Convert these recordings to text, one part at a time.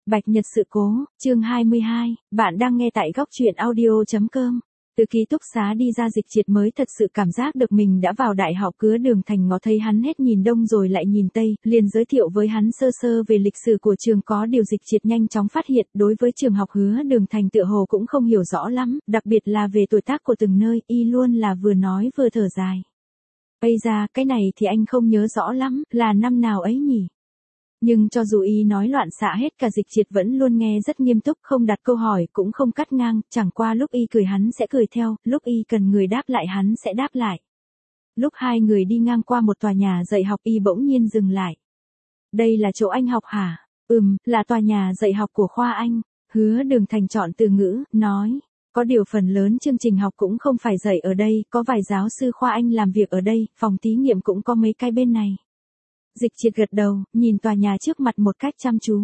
Bạch Nhật sự cố, chương 22, bạn đang nghe tại góc truyện audio.com. Từ ký túc xá đi ra Dịch Triệt mới thật sự cảm giác được mình đã vào đại học. Cứa Đường Thành ngó thấy hắn hết nhìn đông rồi lại nhìn tây, liền giới thiệu với hắn sơ sơ về lịch sử của trường. Có điều Dịch Triệt nhanh chóng phát hiện đối với trường học Hứa Đường Thành tựa hồ cũng không hiểu rõ lắm, đặc biệt là về tuổi tác của từng nơi, y luôn là vừa nói vừa thở dài. Bây ra, cái này thì anh không nhớ rõ lắm, là năm nào ấy nhỉ? Nhưng cho dù y nói loạn xạ hết cả, Dịch Triệt vẫn luôn nghe rất nghiêm túc, không đặt câu hỏi, cũng không cắt ngang, chẳng qua lúc y cười hắn sẽ cười theo, lúc y cần người đáp lại hắn sẽ đáp lại. Lúc hai người đi ngang qua một tòa nhà dạy học y bỗng nhiên dừng lại. Đây là chỗ anh học hả? Là tòa nhà dạy học của khoa anh. Hứa Đường Thành chọn từ ngữ, nói. Có điều phần lớn chương trình học cũng không phải dạy ở đây, có vài giáo sư khoa anh làm việc ở đây, phòng thí nghiệm cũng có mấy cái bên này. Dịch Triệt gật đầu, nhìn tòa nhà trước mặt một cách chăm chú.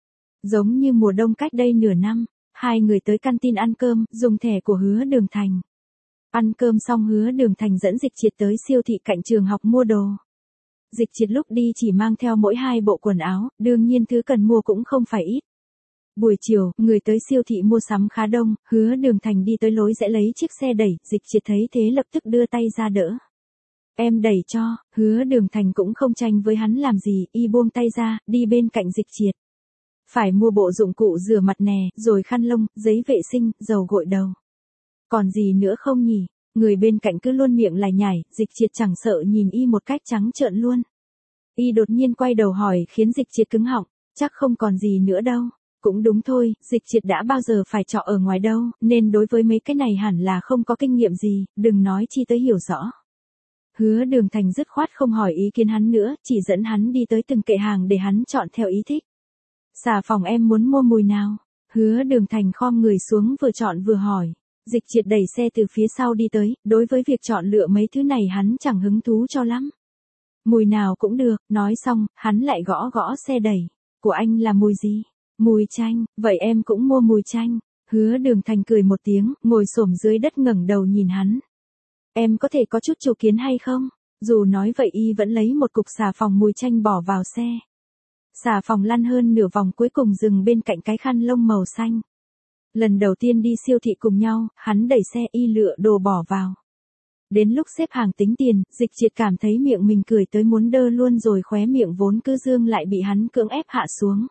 Giống như mùa đông cách đây nửa năm, hai người tới canteen ăn cơm, dùng thẻ của Hứa Đường Thành. Ăn cơm xong Hứa Đường Thành dẫn Dịch Triệt tới siêu thị cạnh trường học mua đồ. Dịch Triệt lúc đi chỉ mang theo mỗi 2 bộ quần áo, đương nhiên thứ cần mua cũng không phải ít. Buổi chiều, người tới siêu thị mua sắm khá đông, Hứa Đường Thành đi tới lối rẽ lấy chiếc xe đẩy, Dịch Triệt thấy thế lập tức đưa tay ra đỡ. Em đẩy cho. Hứa Đường Thành cũng không tranh với hắn làm gì, y buông tay ra, đi bên cạnh Dịch Triệt. Phải mua bộ dụng cụ rửa mặt nè, rồi khăn lông, giấy vệ sinh, dầu gội đầu. Còn gì nữa không nhỉ? Người bên cạnh cứ luôn miệng lải nhải, Dịch Triệt chẳng sợ nhìn y một cách trắng trợn luôn. Y đột nhiên quay đầu hỏi khiến Dịch Triệt cứng họng, chắc không còn gì nữa đâu. Cũng đúng thôi, Dịch Triệt đã bao giờ phải trọ ở ngoài đâu, nên đối với mấy cái này hẳn là không có kinh nghiệm gì, đừng nói chi tới hiểu rõ. Hứa Đường Thành dứt khoát không hỏi ý kiến hắn nữa, chỉ dẫn hắn đi tới từng kệ hàng để hắn chọn theo ý thích. Xà phòng em muốn mua mùi nào? Hứa Đường Thành khom người xuống vừa chọn vừa hỏi. Dịch Triệt đẩy xe từ phía sau đi tới, đối với việc chọn lựa mấy thứ này hắn chẳng hứng thú cho lắm. Mùi nào cũng được, nói xong, hắn lại gõ gõ xe đẩy. Của anh là mùi gì? Mùi chanh, vậy em cũng mua mùi chanh. Hứa Đường Thành cười một tiếng, ngồi xổm dưới đất ngẩng đầu nhìn hắn. Em có thể có chút chủ kiến hay không? Dù nói vậy y vẫn lấy một cục xà phòng mùi chanh bỏ vào xe. Xà phòng lăn hơn nửa vòng cuối cùng dừng bên cạnh cái khăn lông màu xanh. Lần đầu tiên đi siêu thị cùng nhau, hắn đẩy xe y lựa đồ bỏ vào. Đến lúc xếp hàng tính tiền, Dịch Triệt cảm thấy miệng mình cười tới muốn đơ luôn rồi, khóe miệng vốn cứ dương lại bị hắn cưỡng ép hạ xuống.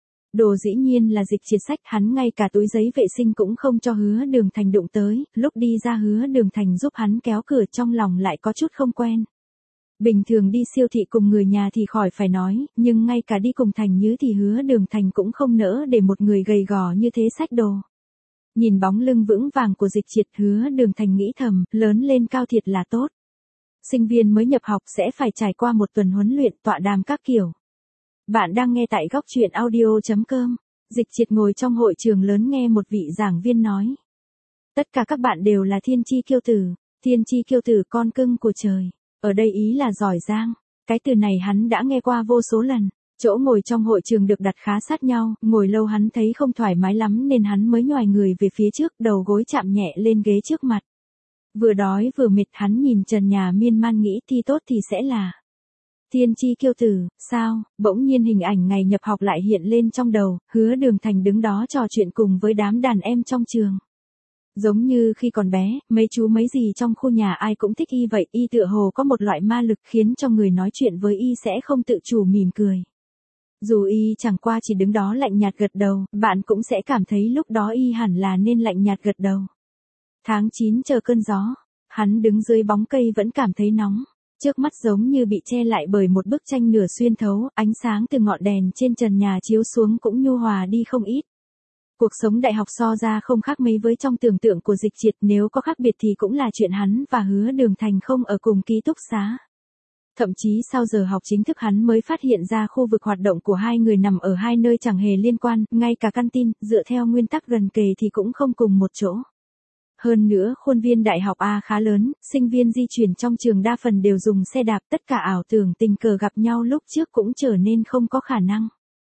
Đồ dĩ nhiên là Dịch Triệt xách, hắn ngay cả túi giấy vệ sinh cũng không cho Hứa Đường Thành đụng tới, lúc đi ra Hứa Đường Thành giúp hắn kéo cửa, trong lòng lại có chút không quen. Bình thường đi siêu thị cùng người nhà thì khỏi phải nói, nhưng ngay cả đi cùng Thành Nhứ thì Hứa Đường Thành cũng không nỡ để một người gầy gò như thế xách đồ. Nhìn bóng lưng vững vàng của Dịch Triệt, Hứa Đường Thành nghĩ thầm, lớn lên cao thiệt là tốt. Sinh viên mới nhập học sẽ phải trải qua một tuần huấn luyện, tọa đàm các kiểu. Bạn đang nghe tại góc truyện audio.com. Dịch Triệt ngồi trong hội trường lớn nghe một vị giảng viên nói. Tất cả các bạn đều là thiên chi kiêu tử. Thiên chi kiêu tử, con cưng của trời. Ở đây ý là giỏi giang. Cái từ này hắn đã nghe qua vô số lần. Chỗ ngồi trong hội trường được đặt khá sát nhau, ngồi lâu hắn thấy không thoải mái lắm nên hắn mới nhoài người về phía trước, đầu gối chạm nhẹ lên ghế trước mặt. Vừa đói vừa mệt hắn nhìn trần nhà miên man nghĩ thi tốt thì sẽ là thiên chi kiêu tử, sao? Bỗng nhiên hình ảnh ngày nhập học lại hiện lên trong đầu, Hứa Đường Thành đứng đó trò chuyện cùng với đám đàn em trong trường. Giống như khi còn bé, mấy chú mấy dì trong khu nhà ai cũng thích y vậy, y tựa hồ có một loại ma lực khiến cho người nói chuyện với y sẽ không tự chủ mỉm cười. Dù y chẳng qua chỉ đứng đó lạnh nhạt gật đầu, bạn cũng sẽ cảm thấy lúc đó y hẳn là nên lạnh nhạt gật đầu. Tháng 9 chờ cơn gió, hắn đứng dưới bóng cây vẫn cảm thấy nóng. Trước mắt giống như bị che lại bởi một bức tranh nửa xuyên thấu, ánh sáng từ ngọn đèn trên trần nhà chiếu xuống cũng nhu hòa đi không ít. Cuộc sống đại học so ra không khác mấy với trong tưởng tượng của Dịch Triệt, nếu có khác biệt thì cũng là chuyện hắn và Hứa Đường Thành không ở cùng ký túc xá. Thậm chí sau giờ học chính thức hắn mới phát hiện ra khu vực hoạt động của hai người nằm ở hai nơi chẳng hề liên quan, ngay cả canteen, dựa theo nguyên tắc gần kề thì cũng không cùng một chỗ. Hơn nữa, khuôn viên đại học A khá lớn, sinh viên di chuyển trong trường đa phần đều dùng xe đạp, tất cả ảo tưởng tình cờ gặp nhau lúc trước cũng trở nên không có khả năng.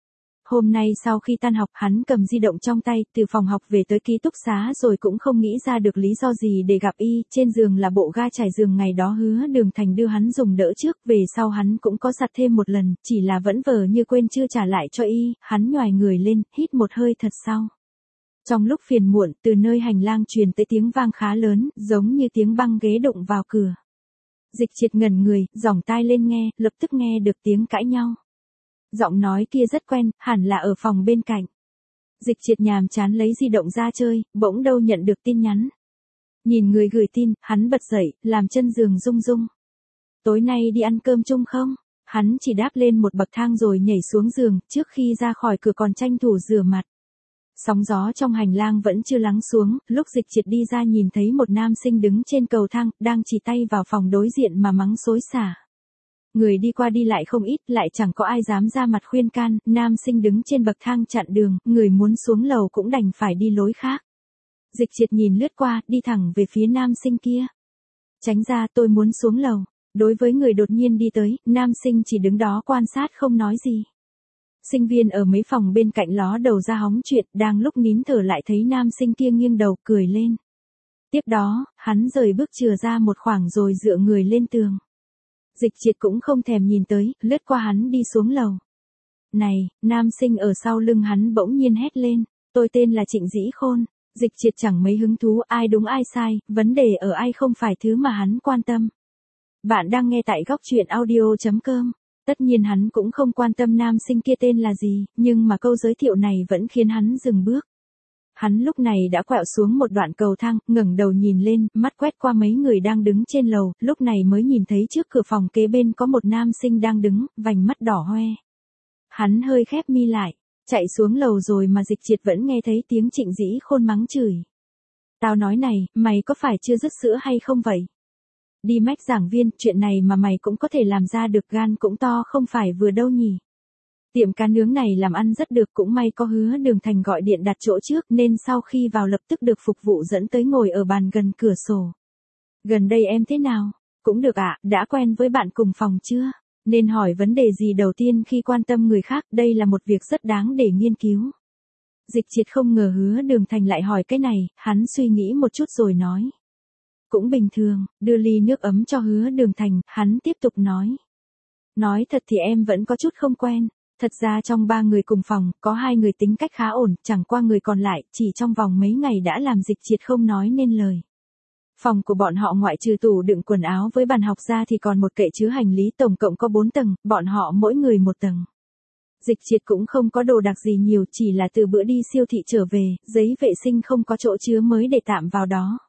Hôm nay sau khi tan học hắn cầm di động trong tay, từ phòng học về tới ký túc xá rồi cũng không nghĩ ra được lý do gì để gặp y, trên giường là bộ ga trải giường ngày đó Hứa Đường Thành đưa hắn dùng đỡ trước, về sau hắn cũng có giặt thêm một lần, chỉ là vẫn vờ như quên chưa trả lại cho y, hắn nhoài người lên, hít một hơi thật sâu. Trong lúc phiền muộn, từ nơi hành lang truyền tới tiếng vang khá lớn, giống như tiếng băng ghế đụng vào cửa. Dịch Triệt ngẩn người, giỏng tai lên nghe, lập tức nghe được tiếng cãi nhau. Giọng nói kia rất quen, hẳn là ở phòng bên cạnh. Dịch Triệt nhàm chán lấy di động ra chơi, bỗng đâu nhận được tin nhắn. Nhìn người gửi tin, hắn bật dậy, làm chân giường rung rung. Tối nay đi ăn cơm chung không? Hắn chỉ đáp lên một bậc thang rồi nhảy xuống giường, trước khi ra khỏi cửa còn tranh thủ rửa mặt. Sóng gió trong hành lang vẫn chưa lắng xuống, lúc Dịch Triệt đi ra nhìn thấy một nam sinh đứng trên cầu thang, đang chỉ tay vào phòng đối diện mà mắng xối xả. Người đi qua đi lại không ít, lại chẳng có ai dám ra mặt khuyên can, nam sinh đứng trên bậc thang chặn đường, người muốn xuống lầu cũng đành phải đi lối khác. Dịch Triệt nhìn lướt qua, đi thẳng về phía nam sinh kia. Tránh ra, tôi muốn xuống lầu. Đối với người đột nhiên đi tới, nam sinh chỉ đứng đó quan sát không nói gì. Sinh viên ở mấy phòng bên cạnh ló đầu ra hóng chuyện, đang lúc nín thở lại thấy nam sinh kia nghiêng đầu cười lên. Tiếp đó, hắn rời bước chừa ra một khoảng rồi dựa người lên tường. Dịch Triệt cũng không thèm nhìn tới, lướt qua hắn đi xuống lầu. Này, nam sinh ở sau lưng hắn bỗng nhiên hét lên, tôi tên là Trịnh Dĩ Khôn. Dịch Triệt chẳng mấy hứng thú ai đúng ai sai, vấn đề ở ai không phải thứ mà hắn quan tâm. Bạn đang nghe tại góc truyện audio.com. Tất nhiên hắn cũng không quan tâm nam sinh kia tên là gì, nhưng mà câu giới thiệu này vẫn khiến hắn dừng bước. Hắn lúc này đã quẹo xuống một đoạn cầu thang, ngẩng đầu nhìn lên, mắt quét qua mấy người đang đứng trên lầu, lúc này mới nhìn thấy trước cửa phòng kế bên có một nam sinh đang đứng, vành mắt đỏ hoe. Hắn hơi khép mi lại, chạy xuống lầu rồi mà Dịch Triệt vẫn nghe thấy tiếng Trịnh Dĩ Khôn mắng chửi. Tao nói này, mày có phải chưa dứt sữa hay không vậy? Đi mách giảng viên, chuyện này mà mày cũng có thể làm ra được, gan cũng to không phải vừa đâu nhỉ. Tiệm cá nướng này làm ăn rất được, cũng may có Hứa Đường Thành gọi điện đặt chỗ trước nên sau khi vào lập tức được phục vụ dẫn tới ngồi ở bàn gần cửa sổ. Gần đây em thế nào? Cũng được ạ, đã quen với bạn cùng phòng chưa? Nên hỏi vấn đề gì đầu tiên khi quan tâm người khác, đây là một việc rất đáng để nghiên cứu. Dịch Triệt không ngờ Hứa Đường Thành lại hỏi cái này, hắn suy nghĩ một chút rồi nói. Cũng bình thường, đưa ly nước ấm cho Hứa Đường Thành, hắn tiếp tục nói. Nói thật thì em vẫn có chút không quen. Thật ra trong 3 người cùng phòng, có 2 người tính cách khá ổn, chẳng qua người còn lại, chỉ trong vòng mấy ngày đã làm Dịch Triệt không nói nên lời. Phòng của bọn họ ngoại trừ tủ đựng quần áo với bàn học ra thì còn một kệ chứa hành lý, tổng cộng có 4 tầng, bọn họ mỗi người một tầng. Dịch Triệt cũng không có đồ đạc gì nhiều, chỉ là từ bữa đi siêu thị trở về, giấy vệ sinh không có chỗ chứa mới để tạm vào đó.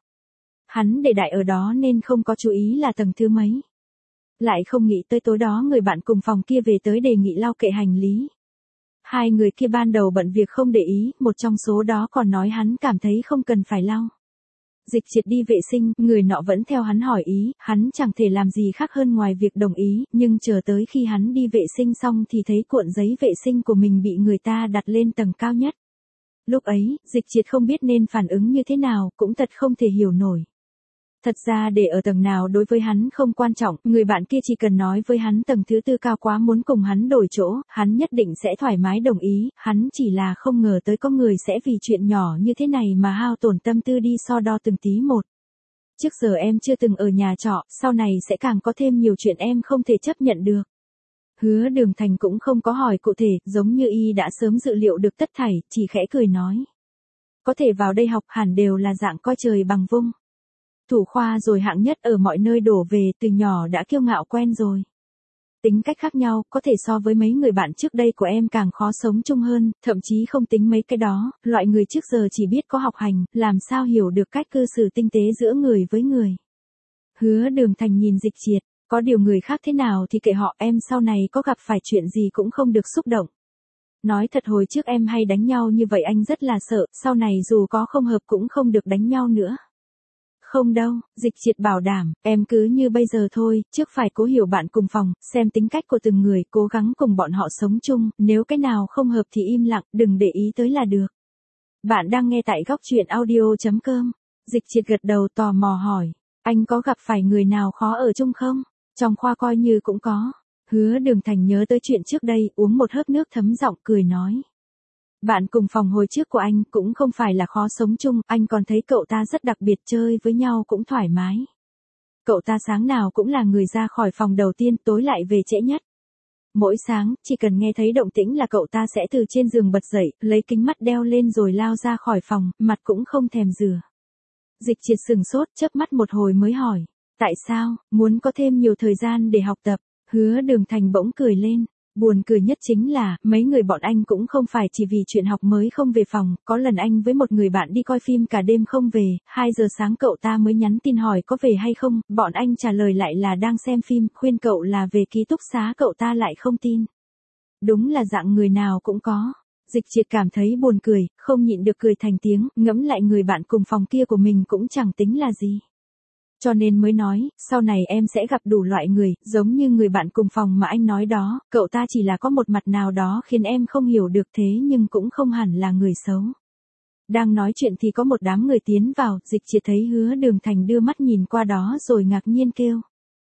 Hắn để đại ở đó nên không có chú ý là tầng thứ mấy. Lại không nghĩ tới tối đó người bạn cùng phòng kia về tới đề nghị lau kệ hành lý. 2 người kia ban đầu bận việc không để ý, một trong số đó còn nói hắn cảm thấy không cần phải lau. Dịch Triệt đi vệ sinh, người nọ vẫn theo hắn hỏi ý, hắn chẳng thể làm gì khác hơn ngoài việc đồng ý, nhưng chờ tới khi hắn đi vệ sinh xong thì thấy cuộn giấy vệ sinh của mình bị người ta đặt lên tầng cao nhất. Lúc ấy, Dịch Triệt không biết nên phản ứng như thế nào, cũng thật không thể hiểu nổi. Thật ra để ở tầng nào đối với hắn không quan trọng, người bạn kia chỉ cần nói với hắn tầng thứ 4 cao quá muốn cùng hắn đổi chỗ, hắn nhất định sẽ thoải mái đồng ý, hắn chỉ là không ngờ tới có người sẽ vì chuyện nhỏ như thế này mà hao tổn tâm tư đi so đo từng tí một. Trước giờ em chưa từng ở nhà trọ, sau này sẽ càng có thêm nhiều chuyện em không thể chấp nhận được. Hứa Đường Thành cũng không có hỏi cụ thể, giống như y đã sớm dự liệu được tất thảy, chỉ khẽ cười nói. Có thể vào đây học hẳn đều là dạng coi trời bằng vung. Thủ khoa rồi hạng nhất ở mọi nơi đổ về, từ nhỏ đã kiêu ngạo quen rồi. Tính cách khác nhau, có thể so với mấy người bạn trước đây của em càng khó sống chung hơn, thậm chí không tính mấy cái đó, loại người trước giờ chỉ biết có học hành, làm sao hiểu được cách cư xử tinh tế giữa người với người. Hứa Đường Thành nhìn Dịch Triệt, có điều người khác thế nào thì kệ họ, em sau này có gặp phải chuyện gì cũng không được xúc động. Nói thật hồi trước em hay đánh nhau như vậy anh rất là sợ, sau này dù có không hợp cũng không được đánh nhau nữa. Không đâu, Dịch Triệt bảo đảm, em cứ như bây giờ thôi, trước phải cố hiểu bạn cùng phòng, xem tính cách của từng người, cố gắng cùng bọn họ sống chung, nếu cái nào không hợp thì im lặng, đừng để ý tới là được. Bạn đang nghe tại góc truyện audio.com. Dịch Triệt gật đầu tò mò hỏi, anh có gặp phải người nào khó ở chung không? Trong khoa coi như cũng có. Hứa Đường Thành nhớ tới chuyện trước đây, uống một hớp nước thấm giọng cười nói. Bạn cùng phòng hồi trước của anh cũng không phải là khó sống chung, anh còn thấy cậu ta rất đặc biệt, chơi với nhau cũng thoải mái. Cậu ta sáng nào cũng là người ra khỏi phòng đầu tiên, tối lại về trễ nhất. Mỗi sáng, chỉ cần nghe thấy động tĩnh là cậu ta sẽ từ trên giường bật dậy, lấy kính mắt đeo lên rồi lao ra khỏi phòng, mặt cũng không thèm rửa. Dịch Triệt sừng sốt, chớp mắt một hồi mới hỏi. Tại sao, muốn có thêm nhiều thời gian để học tập? Hứa Đường Thành bỗng cười lên. Buồn cười nhất chính là, mấy người bọn anh cũng không phải chỉ vì chuyện học mới không về phòng, có lần anh với một người bạn đi coi phim cả đêm không về, 2 giờ sáng cậu ta mới nhắn tin hỏi có về hay không, bọn anh trả lời lại là đang xem phim, khuyên cậu là về ký túc xá cậu ta lại không tin. Đúng là dạng người nào cũng có. Dịch Triệt cảm thấy buồn cười, không nhịn được cười thành tiếng, ngẫm lại người bạn cùng phòng kia của mình cũng chẳng tính là gì. Cho nên mới nói, sau này em sẽ gặp đủ loại người, giống như người bạn cùng phòng mà anh nói đó, cậu ta chỉ là có một mặt nào đó khiến em không hiểu được thế nhưng cũng không hẳn là người xấu. Đang nói chuyện thì có một đám người tiến vào, Dịch Triệt thấy Hứa Đường Thành đưa mắt nhìn qua đó rồi ngạc nhiên kêu.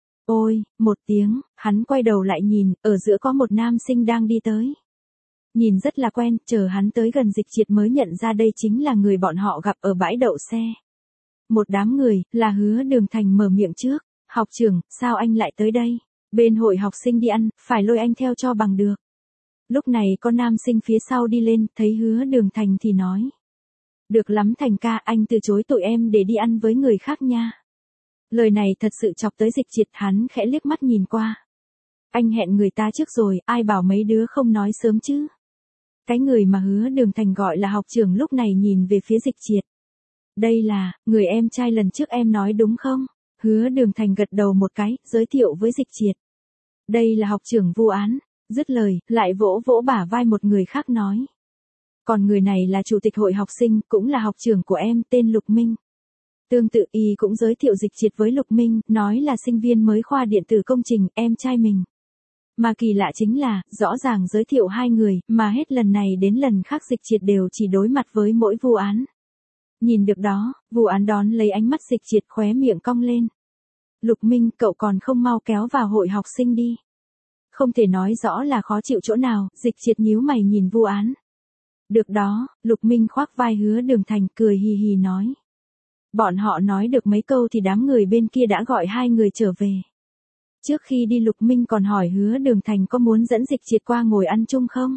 Ôi, một tiếng, hắn quay đầu lại nhìn, ở giữa có một nam sinh đang đi tới. Nhìn rất là quen, chờ hắn tới gần Dịch Triệt mới nhận ra đây chính là người bọn họ gặp ở bãi đậu xe. Một đám người, là Hứa Đường Thành mở miệng trước. Học trưởng, sao anh lại tới đây? Bên hội học sinh đi ăn, phải lôi anh theo cho bằng được. Lúc này có nam sinh phía sau đi lên, thấy Hứa Đường Thành thì nói. Được lắm Thành ca, anh từ chối tụi em để đi ăn với người khác nha. Lời này thật sự chọc tới Dịch Triệt, hắn khẽ liếc mắt nhìn qua. Anh hẹn người ta trước rồi, ai bảo mấy đứa không nói sớm chứ? Cái người mà Hứa Đường Thành gọi là học trưởng lúc này nhìn về phía Dịch Triệt. Đây là, người em trai lần trước em nói đúng không? Hứa Đường Thành gật đầu một cái, giới thiệu với Dịch Triệt. Đây là học trưởng Vu Án. Dứt lời, lại vỗ vỗ bả vai một người khác nói. Còn người này là chủ tịch hội học sinh, cũng là học trưởng của em, tên Lục Minh. Tương tự y cũng giới thiệu Dịch Triệt với Lục Minh, nói là sinh viên mới khoa điện tử công trình, em trai mình. Mà kỳ lạ chính là, rõ ràng giới thiệu hai người, mà hết lần này đến lần khác Dịch Triệt đều chỉ đối mặt với mỗi Vu Án. Nhìn được đó, Vu Án đón lấy ánh mắt Dịch Triệt, khóe miệng cong lên. Lục Minh, cậu còn không mau kéo vào hội học sinh đi. Không thể nói rõ là khó chịu chỗ nào, Dịch Triệt nhíu mày nhìn Vu Án. Được đó, Lục Minh khoác vai Hứa Đường Thành, cười hì hì nói. Bọn họ nói được mấy câu thì đám người bên kia đã gọi hai người trở về. Trước khi đi Lục Minh còn hỏi Hứa Đường Thành có muốn dẫn Dịch Triệt qua ngồi ăn chung không?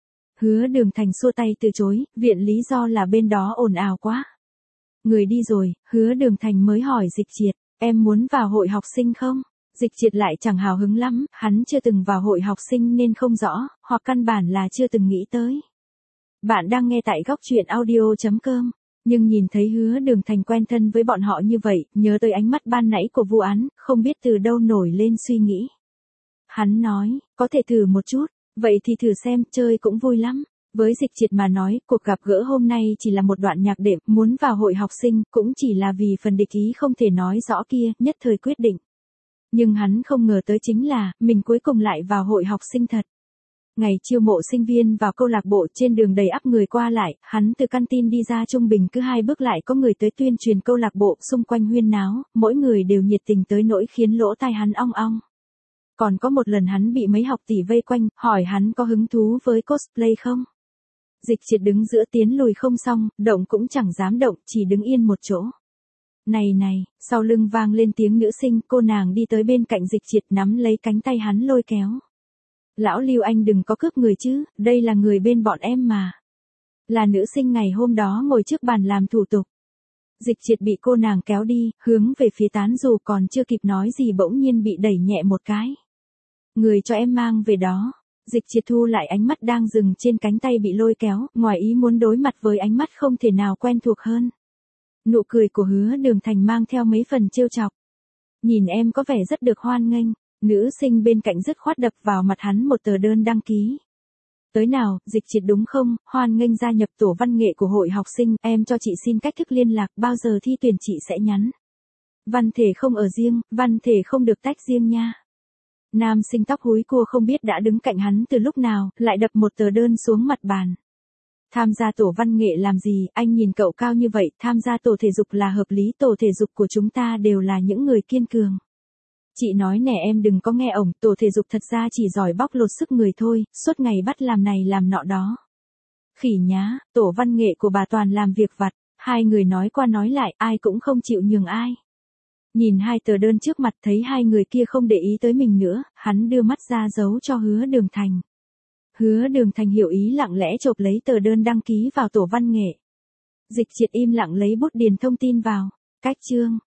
Hứa Đường Thành xua tay từ chối, viện lý do là bên đó ồn ào quá. Người đi rồi, Hứa Đường Thành mới hỏi Dịch Triệt, em muốn vào hội học sinh không? Dịch Triệt lại chẳng hào hứng lắm, hắn chưa từng vào hội học sinh nên không rõ, hoặc căn bản là chưa từng nghĩ tới. Bạn đang nghe tại góc truyện audio.com. Nhưng nhìn thấy Hứa Đường Thành quen thân với bọn họ như vậy, nhớ tới ánh mắt ban nãy của Vu Án, không biết từ đâu nổi lên suy nghĩ. Hắn nói, có thể thử một chút, vậy thì thử xem, chơi cũng vui lắm. Với Dịch Triệt mà nói, cuộc gặp gỡ hôm nay chỉ là một đoạn nhạc đệm, muốn vào hội học sinh, cũng chỉ là vì phần địch ý không thể nói rõ kia, nhất thời quyết định. Nhưng hắn không ngờ tới chính là, mình cuối cùng lại vào hội học sinh thật. Ngày chiêu mộ sinh viên vào câu lạc bộ, trên đường đầy ắp người qua lại, hắn từ căn tin đi ra trung bình cứ 2 bước lại có người tới tuyên truyền câu lạc bộ, xung quanh huyên náo, mỗi người đều nhiệt tình tới nỗi khiến lỗ tai hắn ong ong. Còn có một lần hắn bị mấy học tỷ vây quanh, hỏi hắn có hứng thú với cosplay không? Dịch Triệt đứng giữa tiến lùi không xong, động cũng chẳng dám động, chỉ đứng yên một chỗ. Này này, sau lưng vang lên tiếng nữ sinh, cô nàng đi tới bên cạnh Dịch Triệt nắm lấy cánh tay hắn lôi kéo. Lão Lưu anh đừng có cướp người chứ, đây là người bên bọn em mà. Là nữ sinh ngày hôm đó ngồi trước bàn làm thủ tục. Dịch Triệt bị cô nàng kéo đi, hướng về phía tán dù còn chưa kịp nói gì bỗng nhiên bị đẩy nhẹ một cái. Người cho em mang về đó. Dịch Triệt thu lại ánh mắt đang dừng trên cánh tay bị lôi kéo, ngoài ý muốn đối mặt với ánh mắt không thể nào quen thuộc hơn. Nụ cười của Hứa Đường Thành mang theo mấy phần trêu chọc. Nhìn em có vẻ rất được hoan nghênh. Nữ sinh bên cạnh dứt khoát đập vào mặt hắn một tờ đơn đăng ký. Tới nào, Dịch Triệt đúng không, hoan nghênh gia nhập tổ văn nghệ của hội học sinh, em cho chị xin cách thức liên lạc, bao giờ thi tuyển chị sẽ nhắn. Văn thể không ở riêng, văn thể không được tách riêng nha. Nam sinh tóc húi cua không biết đã đứng cạnh hắn từ lúc nào, lại đập một tờ đơn xuống mặt bàn. Tham gia tổ văn nghệ làm gì, anh nhìn cậu cao như vậy, tham gia tổ thể dục là hợp lý, tổ thể dục của chúng ta đều là những người kiên cường. Chị nói nè em đừng có nghe ổng, tổ thể dục thật ra chỉ giỏi bóc lột sức người thôi, suốt ngày bắt làm này làm nọ đó. Khỉ nhá, tổ văn nghệ của bà toàn làm việc vặt, hai người nói qua nói lại, ai cũng không chịu nhường ai. Nhìn hai tờ đơn trước mặt thấy hai người kia không để ý tới mình nữa, hắn đưa mắt ra giấu cho Hứa Đường Thành. Hứa Đường Thành hiểu ý lặng lẽ chộp lấy tờ đơn đăng ký vào tổ văn nghệ. Dịch Triệt im lặng lấy bút điền thông tin vào. Cách chương.